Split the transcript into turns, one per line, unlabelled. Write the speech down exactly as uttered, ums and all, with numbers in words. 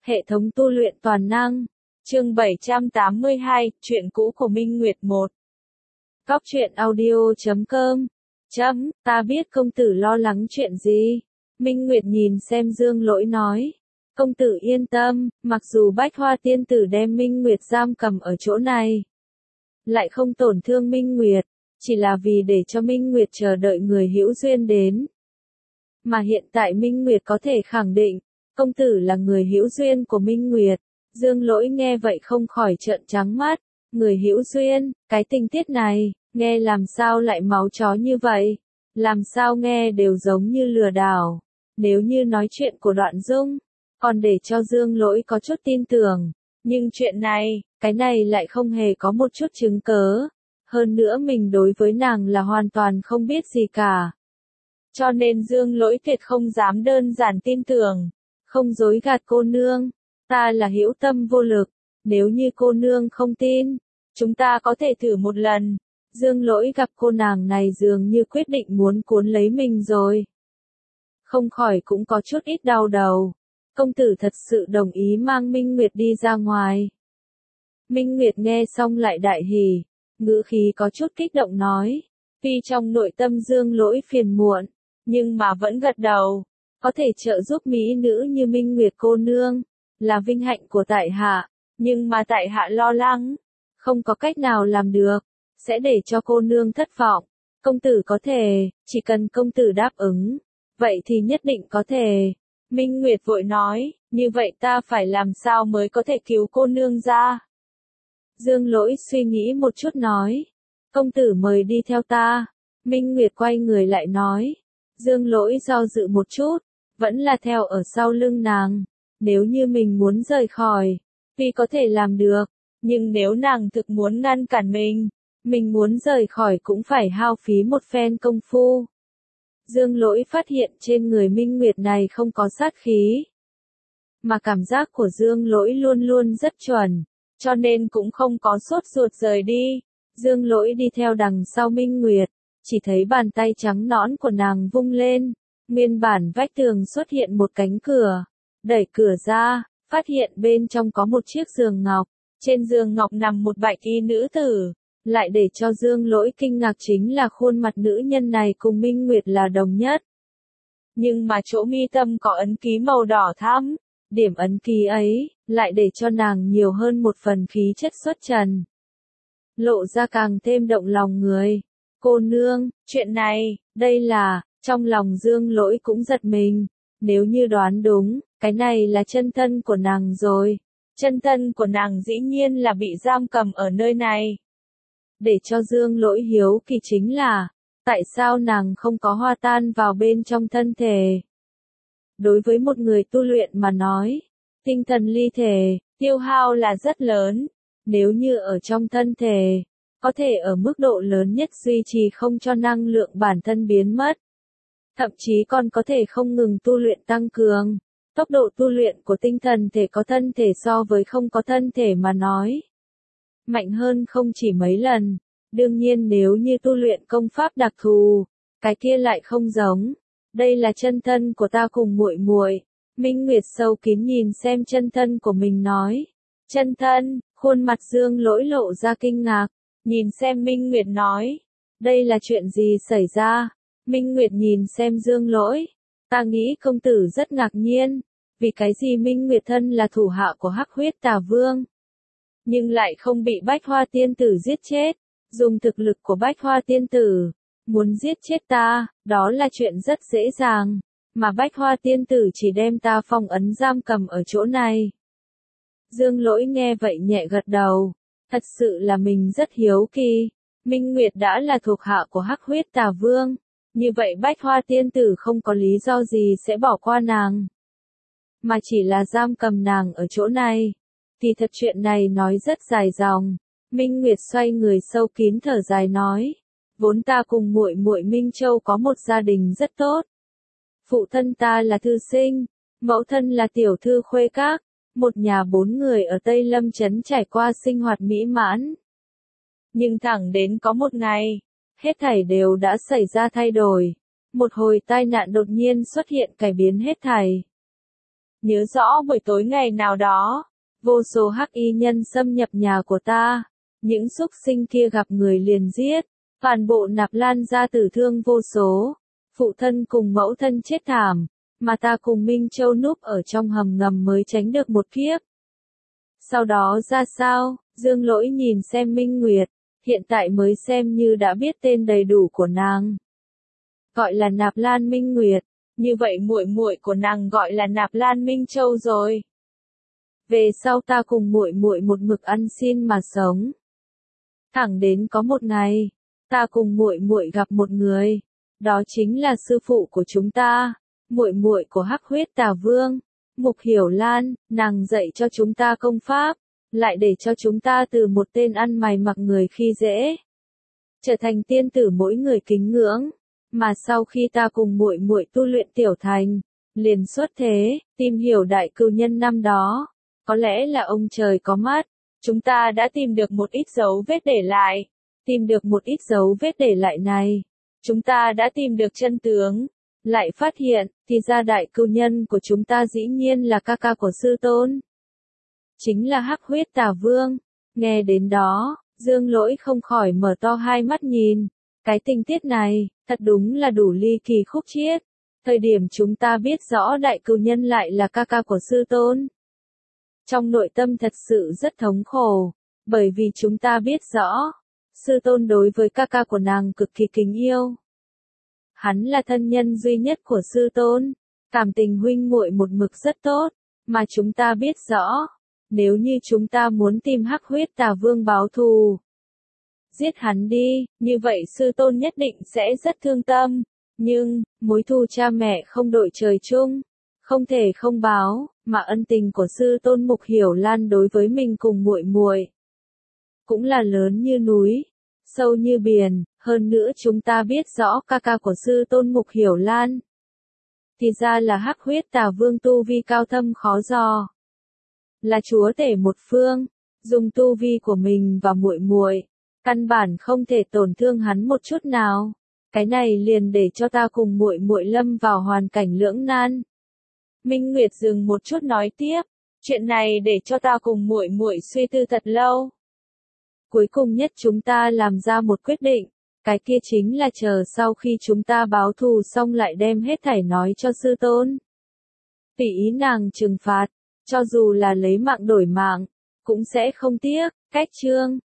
Hệ thống tu luyện toàn năng. Chương bảy trăm tám mươi hai, chuyện cũ của Minh Nguyệt một. Góc truyện audio chấm com. Chấm, ta biết công tử lo lắng chuyện gì. Minh Nguyệt nhìn xem Dương Lỗi nói. Công tử yên tâm, mặc dù Bách Hoa tiên tử đem Minh Nguyệt giam cầm ở chỗ này, lại không tổn thương Minh Nguyệt, chỉ là vì để cho Minh Nguyệt chờ đợi người hữu duyên đến. Mà hiện tại Minh Nguyệt có thể khẳng định, công tử là người hữu duyên của Minh Nguyệt. Dương Lỗi nghe vậy không khỏi trợn trắng mắt. Người hữu duyên, cái tình tiết này, nghe làm sao lại máu chó như vậy? Làm sao nghe đều giống như lừa đảo. Nếu như nói chuyện của Đoạn Dung, còn để cho Dương Lỗi có chút tin tưởng. Nhưng chuyện này, cái này lại không hề có một chút chứng cớ. Hơn nữa mình đối với nàng là hoàn toàn không biết gì cả. Cho nên Dương Lỗi tuyệt không dám đơn giản tin tưởng. Không dối gạt cô nương. Ta là hữu tâm vô lực. Nếu như cô nương không tin, chúng ta có thể thử một lần. Dương Lỗi gặp cô nàng này dường như quyết định muốn cuốn lấy mình rồi. Không khỏi cũng có chút ít đau đầu. Công tử thật sự đồng ý mang Minh Nguyệt đi ra ngoài. Minh Nguyệt nghe xong lại đại hỉ, ngữ khí có chút kích động nói. Tuy trong nội tâm Dương Lỗi phiền muộn, nhưng mà vẫn gật đầu. Có thể trợ giúp mỹ nữ như Minh Nguyệt cô nương, là vinh hạnh của tại hạ. Nhưng mà tại hạ lo lắng, không có cách nào làm được, sẽ để cho cô nương thất vọng. Công tử có thể, chỉ cần công tử đáp ứng, vậy thì nhất định có thể. Minh Nguyệt vội nói, như vậy ta phải làm sao mới có thể cứu cô nương ra? Dương Lỗi suy nghĩ một chút nói, công tử mời đi theo ta. Minh Nguyệt quay người lại nói, Dương Lỗi do dự một chút, vẫn là theo ở sau lưng nàng. Nếu như mình muốn rời khỏi, tuy có thể làm được, nhưng nếu nàng thực muốn ngăn cản mình, mình muốn rời khỏi cũng phải hao phí một phen công phu. Dương Lỗi phát hiện trên người Minh Nguyệt này không có sát khí, mà cảm giác của Dương Lỗi luôn luôn rất chuẩn, cho nên cũng không có sốt ruột rời đi. Dương Lỗi đi theo đằng sau Minh Nguyệt, chỉ thấy bàn tay trắng nõn của nàng vung lên, nguyên bản vách tường xuất hiện một cánh cửa. Đẩy cửa ra, phát hiện bên trong có một chiếc giường ngọc, trên giường ngọc nằm một bạch y nữ tử. Lại để cho Dương Lỗi kinh ngạc chính là khuôn mặt nữ nhân này cùng Minh Nguyệt là đồng nhất. Nhưng mà chỗ mi tâm có ấn ký màu đỏ thắm, điểm ấn ký ấy, lại để cho nàng nhiều hơn một phần khí chất xuất trần. Lộ ra càng thêm động lòng người. Cô nương, chuyện này, đây là, trong lòng Dương Lỗi cũng giật mình. Nếu như đoán đúng, cái này là chân thân của nàng rồi. Chân thân của nàng dĩ nhiên là bị giam cầm ở nơi này. Để cho Dương Lỗi hiếu kỳ chính là, tại sao nàng không có hòa tan vào bên trong thân thể? Đối với một người tu luyện mà nói, tinh thần ly thể, tiêu hao là rất lớn. Nếu như ở trong thân thể, có thể ở mức độ lớn nhất duy trì không cho năng lượng bản thân biến mất. Thậm chí còn có thể không ngừng tu luyện tăng cường. Tốc độ tu luyện của tinh thần thể có thân thể so với không có thân thể mà nói, mạnh hơn không chỉ mấy lần. Đương nhiên nếu như tu luyện công pháp đặc thù, cái kia lại không giống. Đây là chân thân của ta cùng muội muội. Minh Nguyệt sâu kín nhìn xem chân thân của mình nói. Chân thân, khuôn mặt Dương Lỗi lộ ra kinh ngạc, nhìn xem Minh Nguyệt nói. Đây là chuyện gì xảy ra? Minh Nguyệt nhìn xem Dương Lỗi. Ta nghĩ công tử rất ngạc nhiên, vì cái gì Minh Nguyệt thân là thủ hạ của Hắc Huyết Tà Vương, nhưng lại không bị Bách Hoa tiên tử giết chết. Dùng thực lực của Bách Hoa tiên tử, muốn giết chết ta, đó là chuyện rất dễ dàng, mà Bách Hoa tiên tử chỉ đem ta phong ấn giam cầm ở chỗ này. Dương Lỗi nghe vậy nhẹ gật đầu, thật sự là mình rất hiếu kỳ. Minh Nguyệt đã là thuộc hạ của Hắc Huyết Tà Vương, như vậy Bách Hoa tiên tử không có lý do gì sẽ bỏ qua nàng, mà chỉ là giam cầm nàng ở chỗ này. Thì thật chuyện này nói rất dài dòng. Minh Nguyệt xoay người sâu kín thở dài nói, vốn ta cùng muội muội Minh Châu có một gia đình rất tốt. Phụ thân ta là thư sinh, mẫu thân là tiểu thư khuê các, một nhà bốn người ở Tây Lâm trấn trải qua sinh hoạt mỹ mãn. Nhưng thẳng đến có một ngày, hết thảy đều đã xảy ra thay đổi. Một hồi tai nạn đột nhiên xuất hiện cải biến hết thảy. Nhớ rõ buổi tối ngày nào đó, vô số hắc y nhân xâm nhập nhà của ta, những súc sinh kia gặp người liền giết, toàn bộ Nạp Lan gia tử thương vô số, phụ thân cùng mẫu thân chết thảm, mà ta cùng Minh Châu núp ở trong hầm ngầm mới tránh được một kiếp. Sau đó ra sao, Dương Lỗi nhìn xem Minh Nguyệt, hiện tại mới xem như đã biết tên đầy đủ của nàng. Gọi là Nạp Lan Minh Nguyệt, như vậy muội muội của nàng gọi là Nạp Lan Minh Châu rồi. Về sau ta cùng muội muội một mực ăn xin mà sống. Thẳng đến có một ngày, ta cùng muội muội gặp một người, đó chính là sư phụ của chúng ta, muội muội của Hắc Huyết Tà Vương, Mục Hiểu Lan, nàng dạy cho chúng ta công pháp, lại để cho chúng ta từ một tên ăn mày mặc người khi dễ, trở thành tiên tử mỗi người kính ngưỡng, mà sau khi ta cùng muội muội tu luyện tiểu thành, liền xuất thế, tìm hiểu đại cừu nhân năm đó, có lẽ là ông trời có mắt, chúng ta đã tìm được một ít dấu vết để lại, tìm được một ít dấu vết để lại này, chúng ta đã tìm được chân tướng, lại phát hiện, thì ra đại cừu nhân của chúng ta dĩ nhiên là ca ca của sư tôn. Chính là Hắc Huyết Tà Vương. Nghe đến đó, Dương Lỗi không khỏi mở to hai mắt nhìn. Cái tình tiết này, thật đúng là đủ ly kỳ khúc chiết. Thời điểm chúng ta biết rõ đại cừu nhân lại là ca ca của sư tôn. Trong nội tâm thật sự rất thống khổ, bởi vì chúng ta biết rõ, sư tôn đối với ca ca của nàng cực kỳ kính yêu. Hắn là thân nhân duy nhất của sư tôn, cảm tình huynh muội một mực rất tốt, mà chúng ta biết rõ, nếu như chúng ta muốn tìm Hắc Huyết Tà Vương báo thù, giết hắn đi, như vậy sư tôn nhất định sẽ rất thương tâm, nhưng, mối thù cha mẹ không đội trời chung, không thể không báo, mà ân tình của sư tôn Mục Hiểu Lan đối với mình cùng muội muội cũng là lớn như núi, sâu như biển, hơn nữa chúng ta biết rõ ca ca của sư tôn Mục Hiểu Lan. Thì ra là Hắc Huyết Tà Vương tu vi cao thâm khó dò. Là chúa tể một phương, dùng tu vi của mình và muội muội, căn bản không thể tổn thương hắn một chút nào. Cái này liền để cho ta cùng muội muội lâm vào hoàn cảnh lưỡng nan. Minh Nguyệt dừng một chút nói tiếp, chuyện này để cho ta cùng muội muội suy tư thật lâu. Cuối cùng nhất chúng ta làm ra một quyết định, cái kia chính là chờ sau khi chúng ta báo thù xong lại đem hết thảy nói cho sư tôn. Tùy ý nàng trừng phạt, cho dù là lấy mạng đổi mạng, cũng sẽ không tiếc. Cách chương